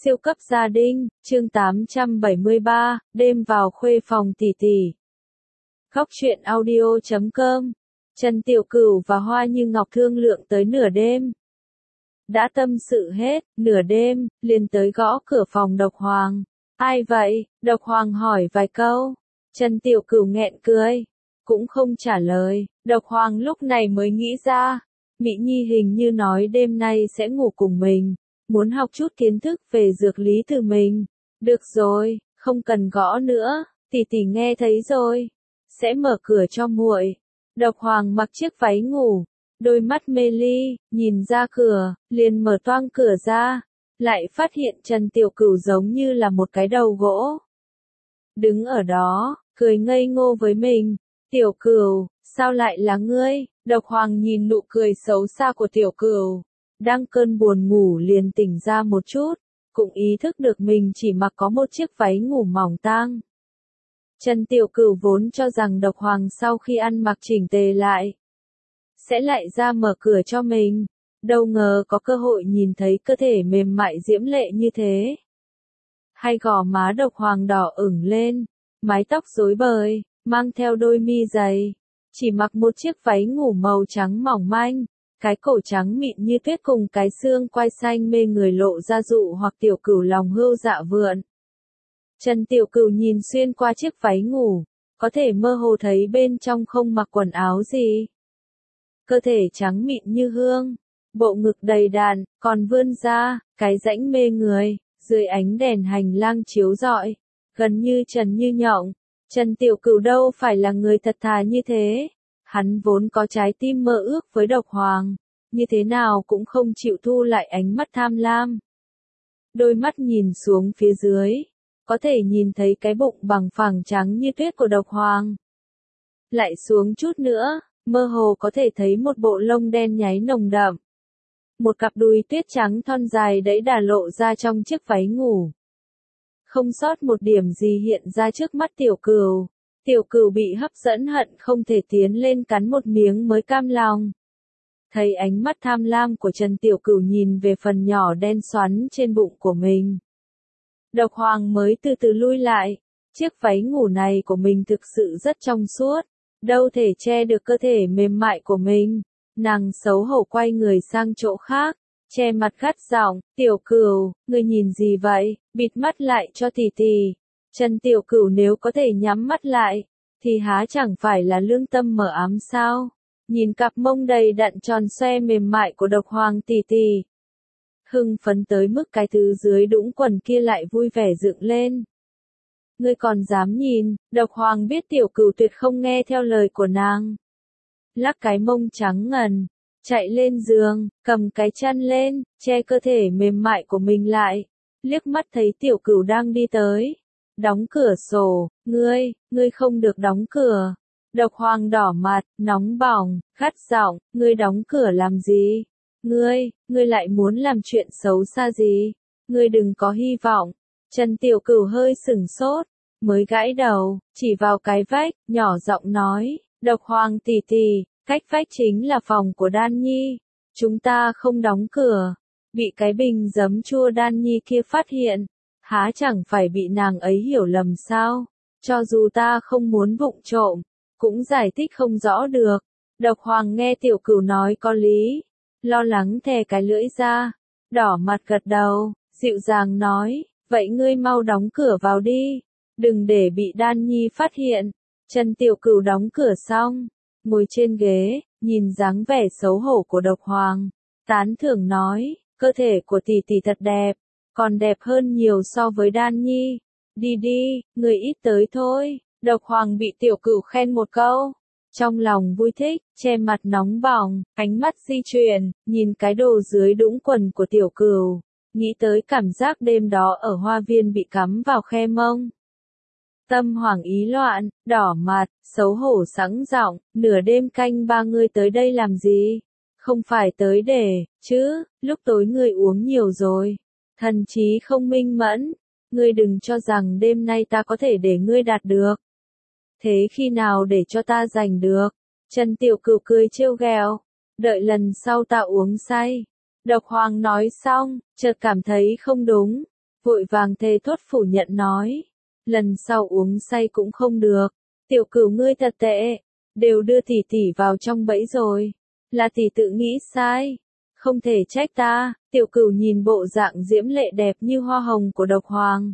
Siêu cấp gia đình, chương 873, đêm vào khuê phòng tỷ tỷ. Góc truyện audio.com. Trần Tiểu Cửu và Hoa Như Ngọc thương lượng tới nửa đêm. Đã tâm sự hết, nửa đêm, liền tới gõ cửa phòng Độc Hoàng. Ai vậy? Độc Hoàng hỏi vài câu. Trần Tiểu Cửu nghẹn cười, cũng không trả lời. Độc Hoàng lúc này mới nghĩ ra, Mỹ Nhi hình như nói đêm nay sẽ ngủ cùng mình. Muốn học chút kiến thức về dược lý từ mình. Được rồi, không cần gõ nữa, tỷ tỷ nghe thấy rồi. Sẽ mở cửa cho muội. Độc Hoàng mặc chiếc váy ngủ, đôi mắt mê ly, nhìn ra cửa, liền mở toang cửa ra, lại phát hiện Trần Tiểu Cửu giống như là một cái đầu gỗ. Đứng ở đó, cười ngây ngô với mình. Tiểu Cửu, sao lại là ngươi? Độc Hoàng nhìn nụ cười xấu xa của Tiểu Cửu. Đang cơn buồn ngủ liền tỉnh ra một chút, cũng ý thức được mình chỉ mặc có một chiếc váy ngủ mỏng tang. Trần Tiểu Cửu vốn cho rằng Độc Hoàng sau khi ăn mặc chỉnh tề lại, sẽ lại ra mở cửa cho mình, đâu ngờ có cơ hội nhìn thấy cơ thể mềm mại diễm lệ như thế. Hai gò má Độc Hoàng đỏ ửng lên, mái tóc rối bời, mang theo đôi mi dày, chỉ mặc một chiếc váy ngủ màu trắng mỏng manh. Cái cổ trắng mịn như tuyết cùng cái xương quai xanh mê người lộ ra dụ hoặc Tiểu Cửu lòng hươu dạ vượn. Trần Tiểu Cửu nhìn xuyên qua chiếc váy ngủ, có thể mơ hồ thấy bên trong không mặc quần áo gì. Cơ thể trắng mịn như hương, bộ ngực đầy đặn, còn vươn ra, cái rãnh mê người, dưới ánh đèn hành lang chiếu rọi, gần như trần như nhộng. Trần Tiểu Cửu đâu phải là người thật thà như thế. Hắn vốn có trái tim mơ ước với Độc Hoàng, như thế nào cũng không chịu thu lại ánh mắt tham lam. Đôi mắt nhìn xuống phía dưới, có thể nhìn thấy cái bụng bằng phẳng trắng như tuyết của Độc Hoàng. Lại xuống chút nữa, mơ hồ có thể thấy một bộ lông đen nháy nồng đậm. Một cặp đùi tuyết trắng thon dài đẫy đà lộ ra trong chiếc váy ngủ. Không sót một điểm gì hiện ra trước mắt Tiểu Cửu. Tiểu Cửu bị hấp dẫn hận không thể tiến lên cắn một miếng mới cam lòng. Thấy ánh mắt tham lam của Trần Tiểu Cửu nhìn về phần nhỏ đen xoắn trên bụng của mình. Độc Hoàng mới từ từ lui lại. Chiếc váy ngủ này của mình thực sự rất trong suốt, đâu thể che được cơ thể mềm mại của mình. Nàng xấu hổ quay người sang chỗ khác, che mặt gắt giọng, Tiểu Cửu, ngươi nhìn gì vậy, bịt mắt lại cho tỷ tỷ. Trần Tiểu Cửu nếu có thể nhắm mắt lại, thì há chẳng phải là lương tâm mở ám sao? Nhìn cặp mông đầy đặn tròn xoe mềm mại của Độc Hoàng tỷ tỷ. Hưng phấn tới mức cái thứ dưới đũng quần kia lại vui vẻ dựng lên. Ngươi còn dám nhìn? Độc Hoàng biết Tiểu Cửu tuyệt không nghe theo lời của nàng. Lắc cái mông trắng ngần, chạy lên giường, cầm cái chăn lên, che cơ thể mềm mại của mình lại. Liếc mắt thấy Tiểu Cửu đang đi tới. Đóng cửa sổ, ngươi không được đóng cửa. Độc Hoàng đỏ mặt, nóng bỏng, gắt giọng, ngươi đóng cửa làm gì? Ngươi lại muốn làm chuyện xấu xa gì? Ngươi đừng có hy vọng. Trần Tiểu Cửu hơi sửng sốt, mới gãi đầu, chỉ vào cái vách, nhỏ giọng nói, Độc Hoàng tỷ tỷ, cách vách chính là phòng của Đan Nhi. Chúng ta không đóng cửa. Bị cái bình giấm chua Đan Nhi kia phát hiện. Há chẳng phải bị nàng ấy hiểu lầm sao? Cho dù ta không muốn vụng trộm, cũng giải thích không rõ được. Độc Hoàng nghe Tiểu Cửu nói có lý, lo lắng thè cái lưỡi ra, đỏ mặt gật đầu, dịu dàng nói, vậy ngươi mau đóng cửa vào đi, đừng để bị Đan Nhi phát hiện. Trần Tiểu Cửu đóng cửa xong, ngồi trên ghế, nhìn dáng vẻ xấu hổ của Độc Hoàng, tán thưởng nói, cơ thể của tỷ tỷ thật đẹp. Còn đẹp hơn nhiều so với Đan Nhi. Đi đi, người ít tới thôi. Độc Hoàng bị Tiểu Cửu khen một câu. Trong lòng vui thích, che mặt nóng bỏng, ánh mắt di chuyển, nhìn cái đồ dưới đũng quần của Tiểu Cửu. Nghĩ tới cảm giác đêm đó ở hoa viên bị cắm vào khe mông. Tâm hoảng ý loạn, đỏ mặt, xấu hổ sẵn giọng, nửa đêm canh ba ngươi tới đây làm gì? Không phải tới để, chứ, lúc tối ngươi uống nhiều rồi. Thần trí không minh mẫn, ngươi đừng cho rằng đêm nay ta có thể để ngươi đạt được. Thế khi nào để cho ta giành được? Trần Tiểu Cửu cười trêu ghẹo, đợi lần sau ta uống say. Độc Hoàng nói xong, chợt cảm thấy không đúng, vội vàng thề thốt phủ nhận nói. Lần sau uống say cũng không được. Tiểu Cửu ngươi thật tệ, đều đưa tỷ tỷ vào trong bẫy rồi. Là tỷ tự nghĩ sai, không thể trách ta. Tiểu Cửu nhìn bộ dạng diễm lệ đẹp như hoa hồng của Độc Hoàng.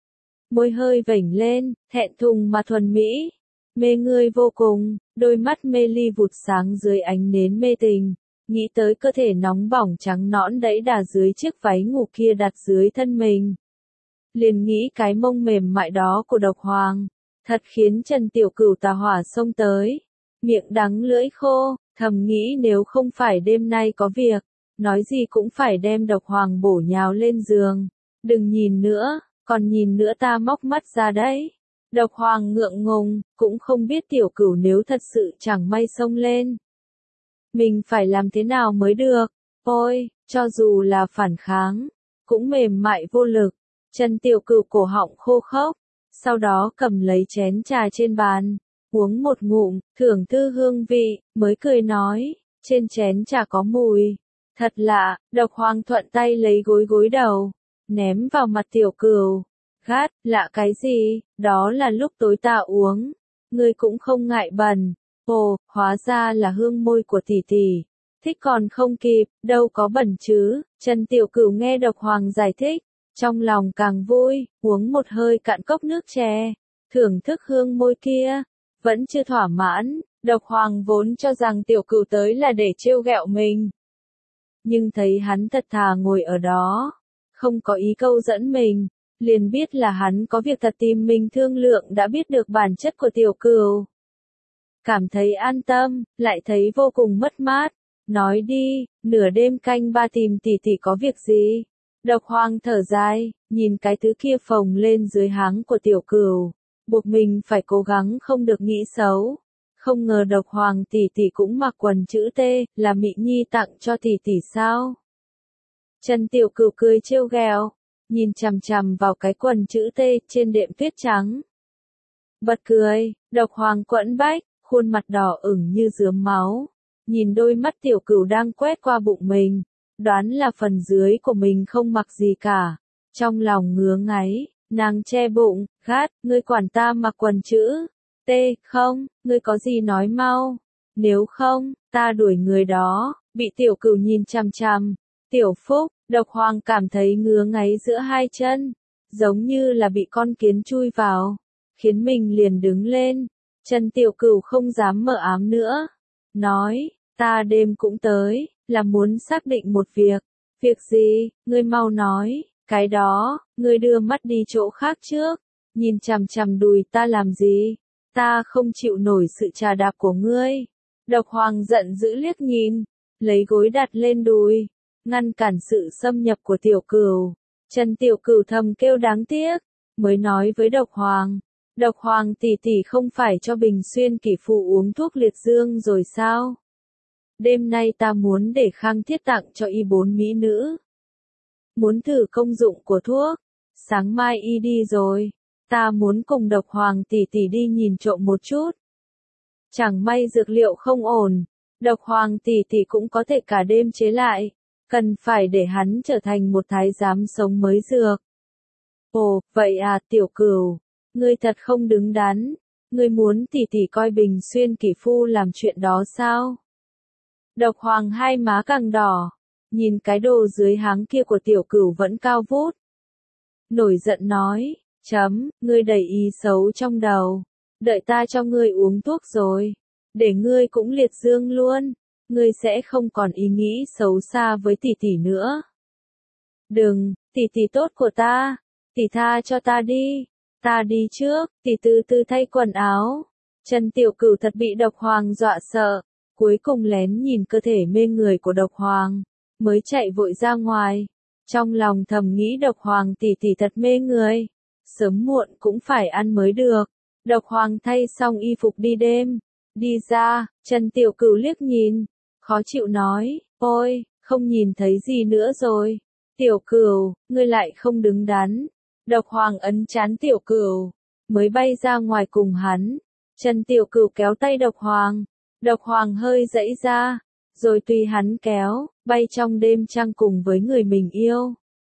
Môi hơi vểnh lên, thẹn thùng mà thuần mỹ. Mê ngươi vô cùng, đôi mắt mê ly vụt sáng dưới ánh nến mê tình. Nghĩ tới cơ thể nóng bỏng trắng nõn đẫy đà dưới chiếc váy ngủ kia đặt dưới thân mình. Liền nghĩ cái mông mềm mại đó của Độc Hoàng. Thật khiến Trần Tiểu Cửu tà hỏa xông tới. Miệng đắng lưỡi khô, thầm nghĩ nếu không phải đêm nay có việc, nói gì cũng phải đem Độc Hoàng bổ nhào lên giường. Đừng nhìn nữa, còn nhìn nữa ta móc mắt ra đấy. Độc Hoàng ngượng ngùng, cũng không biết Tiểu Cửu nếu thật sự chẳng may xông lên. Mình phải làm thế nào mới được, ôi, cho dù là phản kháng, cũng mềm mại vô lực. Trần Tiểu Cửu cổ họng khô khốc, sau đó cầm lấy chén trà trên bàn, uống một ngụm, thưởng thức hương vị, mới cười nói, trên chén trà có mùi. Thật lạ, Độc Hoàng thuận tay lấy gối gối đầu, ném vào mặt Tiểu Cửu. Gát, lạ cái gì, đó là lúc tối ta uống. Ngươi cũng không ngại bẩn. Ồ, hóa ra là hương môi của tỷ tỷ. Thích còn không kịp, đâu có bẩn chứ. Trần Tiểu Cửu nghe Độc Hoàng giải thích, trong lòng càng vui, uống một hơi cạn cốc nước chè, thưởng thức hương môi kia. Vẫn chưa thỏa mãn, Độc Hoàng vốn cho rằng Tiểu Cửu tới là để trêu ghẹo mình. Nhưng thấy hắn thật thà ngồi ở đó, không có ý câu dẫn mình, liền biết là hắn có việc thật tìm mình thương lượng đã biết được bản chất của Tiểu Cửu. Cảm thấy an tâm, lại thấy vô cùng mất mát. Nói đi, nửa đêm canh ba tìm tỷ tỷ có việc gì? Độc Hoàng thở dài, nhìn cái thứ kia phồng lên dưới háng của Tiểu Cửu, buộc mình phải cố gắng không được nghĩ xấu. Không ngờ Độc Hoàng tỷ tỷ cũng mặc quần chữ T, là Mị Nhi tặng cho tỷ tỷ sao? Trần Tiểu Cửu cười trêu ghẹo, nhìn chằm chằm vào cái quần chữ T trên đệm tuyết trắng. Bật cười, Độc Hoàng quẫn bách, khuôn mặt đỏ ửng như rướm máu, nhìn đôi mắt Tiểu Cửu đang quét qua bụng mình, đoán là phần dưới của mình không mặc gì cả. Trong lòng ngứa ngáy, nàng che bụng, gắt, ngươi quản ta mặc quần chữ T không, ngươi có gì nói mau, nếu không, ta đuổi người đó. Bị Tiểu Cửu nhìn chằm chằm, Tiểu Phúc, Độc Hoàng cảm thấy ngứa ngáy giữa hai chân, giống như là bị con kiến chui vào, khiến mình liền đứng lên. Trần Tiểu Cửu không dám mờ ám nữa, nói, ta đêm cũng tới, là muốn xác định một việc. Việc gì, ngươi mau nói, cái đó, ngươi đưa mắt đi chỗ khác trước, nhìn chằm chằm đùi ta làm gì, ta không chịu nổi sự trà đạp của ngươi. Độc Hoàng giận dữ liếc nhìn, lấy gối đặt lên đùi, ngăn cản sự xâm nhập của Tiểu Cửu. Trần Tiểu Cửu thầm kêu đáng tiếc, mới nói với Độc Hoàng. Độc Hoàng tỷ tỷ không phải cho Bình Xuyên kỷ phụ uống thuốc liệt dương rồi sao? Đêm nay ta muốn để Khang Thiết tặng cho y 4 mỹ nữ. Muốn thử công dụng của thuốc. Sáng mai y đi rồi. Ta muốn cùng Độc Hoàng tỷ tỷ đi nhìn trộm một chút. Chẳng may dược liệu không ổn. Độc Hoàng tỷ tỷ cũng có thể cả đêm chế lại. Cần phải để hắn trở thành một thái giám sống mới dược. Ồ, vậy à, Tiểu Cửu. Ngươi thật không đứng đắn, ngươi muốn tỷ tỷ coi Bình Xuyên kỷ phu làm chuyện đó sao? Độc Hoàng hai má càng đỏ, nhìn cái đồ dưới háng kia của Tiểu Cửu vẫn cao vút. Nổi giận nói, ngươi đầy ý xấu trong đầu, đợi ta cho ngươi uống thuốc rồi, để ngươi cũng liệt dương luôn, ngươi sẽ không còn ý nghĩ xấu xa với tỷ tỷ nữa. Đừng, tỷ tỷ tốt của ta, tỷ tha cho ta đi. Ta đi trước, tỷ từ từ thay quần áo. Trần Tiểu Cửu thật bị Độc Hoàng dọa sợ, cuối cùng lén nhìn cơ thể mê người của Độc Hoàng, mới chạy vội ra ngoài. Trong lòng thầm nghĩ Độc Hoàng tỷ tỷ thật mê người, sớm muộn cũng phải ăn mới được. Độc Hoàng thay xong y phục đi đêm, đi ra, Trần Tiểu Cửu liếc nhìn, khó chịu nói, ôi, không nhìn thấy gì nữa rồi. Tiểu Cửu, ngươi lại không đứng đắn. Độc Hoàng ấn trán Tiểu Cửu, mới bay ra ngoài cùng hắn. Trần Tiểu Cửu kéo tay Độc Hoàng. Độc Hoàng hơi giãy ra, rồi tùy hắn kéo, bay trong đêm trăng cùng với người mình yêu.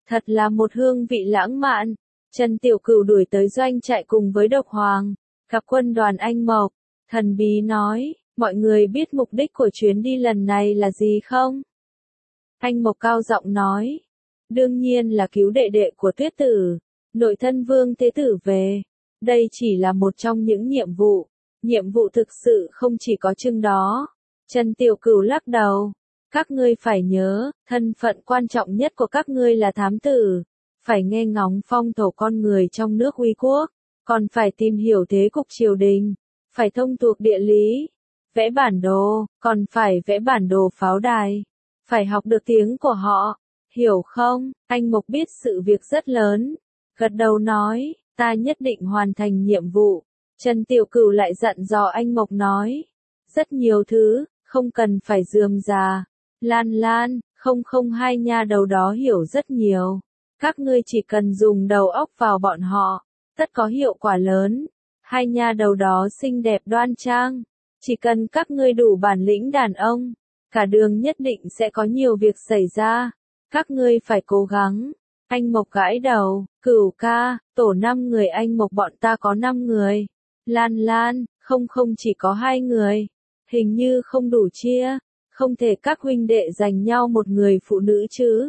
Thật là một hương vị lãng mạn. Trần Tiểu Cửu đuổi tới doanh trại cùng với Độc Hoàng, gặp quân đoàn Anh Mộc, thần bí nói, mọi người biết mục đích của chuyến đi lần này là gì không? Anh Mộc cao giọng nói, đương nhiên là cứu đệ đệ của Tuyết Tử, nội thân Vương Thế Tử về. Đây chỉ là một trong những nhiệm vụ thực sự không chỉ có chừng đó. Trần Tiểu Cửu lắc đầu, các ngươi phải nhớ, thân phận quan trọng nhất của các ngươi là thám tử, phải nghe ngóng phong thổ con người trong nước uy quốc, còn phải tìm hiểu thế cục triều đình, phải thông thuộc địa lý, vẽ bản đồ, còn phải vẽ bản đồ pháo đài, phải học được tiếng của họ, hiểu không? Anh Mộc biết sự việc rất lớn, gật đầu nói, ta nhất định hoàn thành nhiệm vụ. Trần Tiểu Cửu lại dặn dò anh Mộc nói, rất nhiều thứ, không cần phải rườm rà. Lan Lan, 002 nha đầu đó hiểu rất nhiều. Các ngươi chỉ cần dùng đầu óc vào bọn họ, tất có hiệu quả lớn. Hai nha đầu đó xinh đẹp đoan trang. Chỉ cần các ngươi đủ bản lĩnh đàn ông, cả đường nhất định sẽ có nhiều việc xảy ra. Các ngươi phải cố gắng. Anh Mộc gãi đầu, Cửu ca, tổ 5 người anh Mộc bọn ta có 5 người. Lan Lan, không chỉ có 2 người. Hình như không đủ chia. Không thể các huynh đệ dành nhau một người phụ nữ chứ.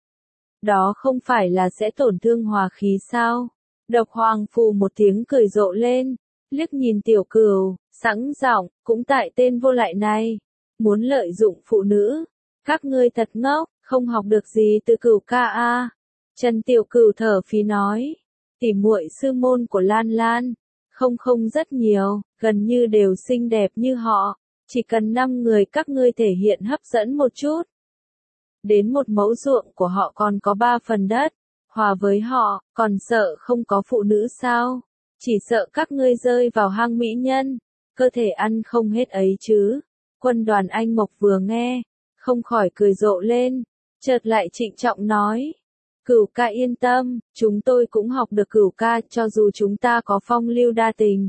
Đó không phải là sẽ tổn thương hòa khí sao? Độc Hoàng phù một tiếng cười rộ lên, liếc nhìn Tiểu Cửu, sẵn giọng, cũng tại tên vô lại này, muốn lợi dụng phụ nữ. Các ngươi thật ngốc, không học được gì từ Cửu ca a. Trần Tiểu Cửu thở phì nói, tỉ muội sư môn của Lan Lan, không rất nhiều, gần như đều xinh đẹp như họ. Chỉ cần 5 người các ngươi thể hiện hấp dẫn một chút. Đến một mẫu ruộng của họ còn có 3 phần đất. Hòa với họ, còn sợ không có phụ nữ sao? Chỉ sợ các ngươi rơi vào hang mỹ nhân. Cơ thể ăn không hết ấy chứ. Quân đoàn Anh Mộc vừa nghe, không khỏi cười rộ lên. Chợt lại trịnh trọng nói. Cửu ca yên tâm, chúng tôi cũng học được Cửu ca, cho dù chúng ta có phong lưu đa tình,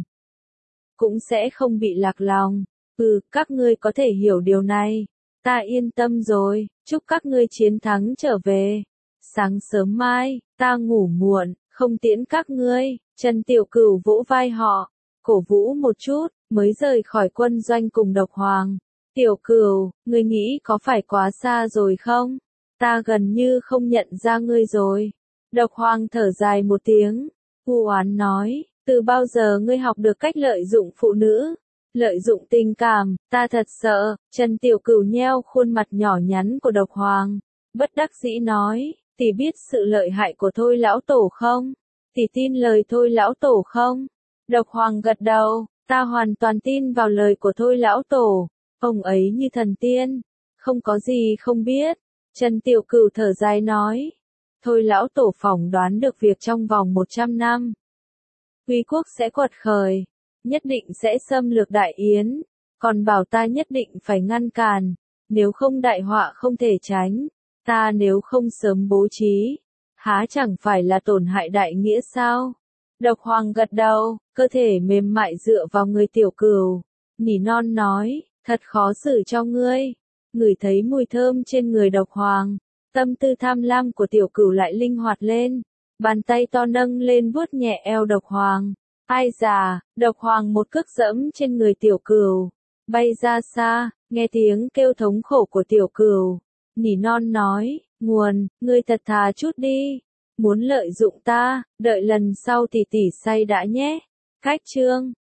cũng sẽ không bị lạc lòng. Các ngươi có thể hiểu điều này. Ta yên tâm rồi, chúc các ngươi chiến thắng trở về. Sáng sớm mai, ta ngủ muộn, không tiễn các ngươi. Trần Tiểu Cửu vỗ vai họ, cổ vũ một chút, mới rời khỏi quân doanh cùng Độc Hoàng. Tiểu Cửu, ngươi nghĩ có phải quá xa rồi không? Ta gần như không nhận ra ngươi rồi. Độc Hoàng thở dài một tiếng, u oán nói, từ bao giờ ngươi học được cách lợi dụng phụ nữ? Lợi dụng tình cảm, ta thật sợ. Trần Tiểu Cửu nheo khuôn mặt nhỏ nhắn của Độc Hoàng, bất đắc dĩ nói, tỷ biết sự lợi hại của Thôi lão tổ không? Tỷ tin lời Thôi lão tổ không? Độc Hoàng gật đầu, ta hoàn toàn tin vào lời của Thôi lão tổ, ông ấy như thần tiên, không có gì không biết. Trần Tiểu Cửu thở dài nói, Thôi lão tổ phỏng đoán được việc trong vòng 100 năm, Uy quốc sẽ quật khởi, nhất định sẽ xâm lược Đại Yến, còn bảo ta nhất định phải ngăn cản, nếu không đại họa không thể tránh, ta nếu không sớm bố trí, há chẳng phải là tổn hại đại nghĩa sao? Độc Hoàng gật đầu, cơ thể mềm mại dựa vào người Tiểu Cửu, nỉ non nói, thật khó xử cho ngươi. Ngửi thấy mùi thơm trên người Độc Hoàng, tâm tư tham lam của Tiểu Cửu lại linh hoạt lên, bàn tay to nâng lên vuốt nhẹ eo Độc Hoàng. Ai già, Độc Hoàng một cước dẫm trên người Tiểu Cửu, bay ra xa, nghe tiếng kêu thống khổ của Tiểu Cửu, nỉ non nói, nguồn, ngươi thật thà chút đi, muốn lợi dụng ta, đợi lần sau tỷ tỷ say đã nhé. Cách chương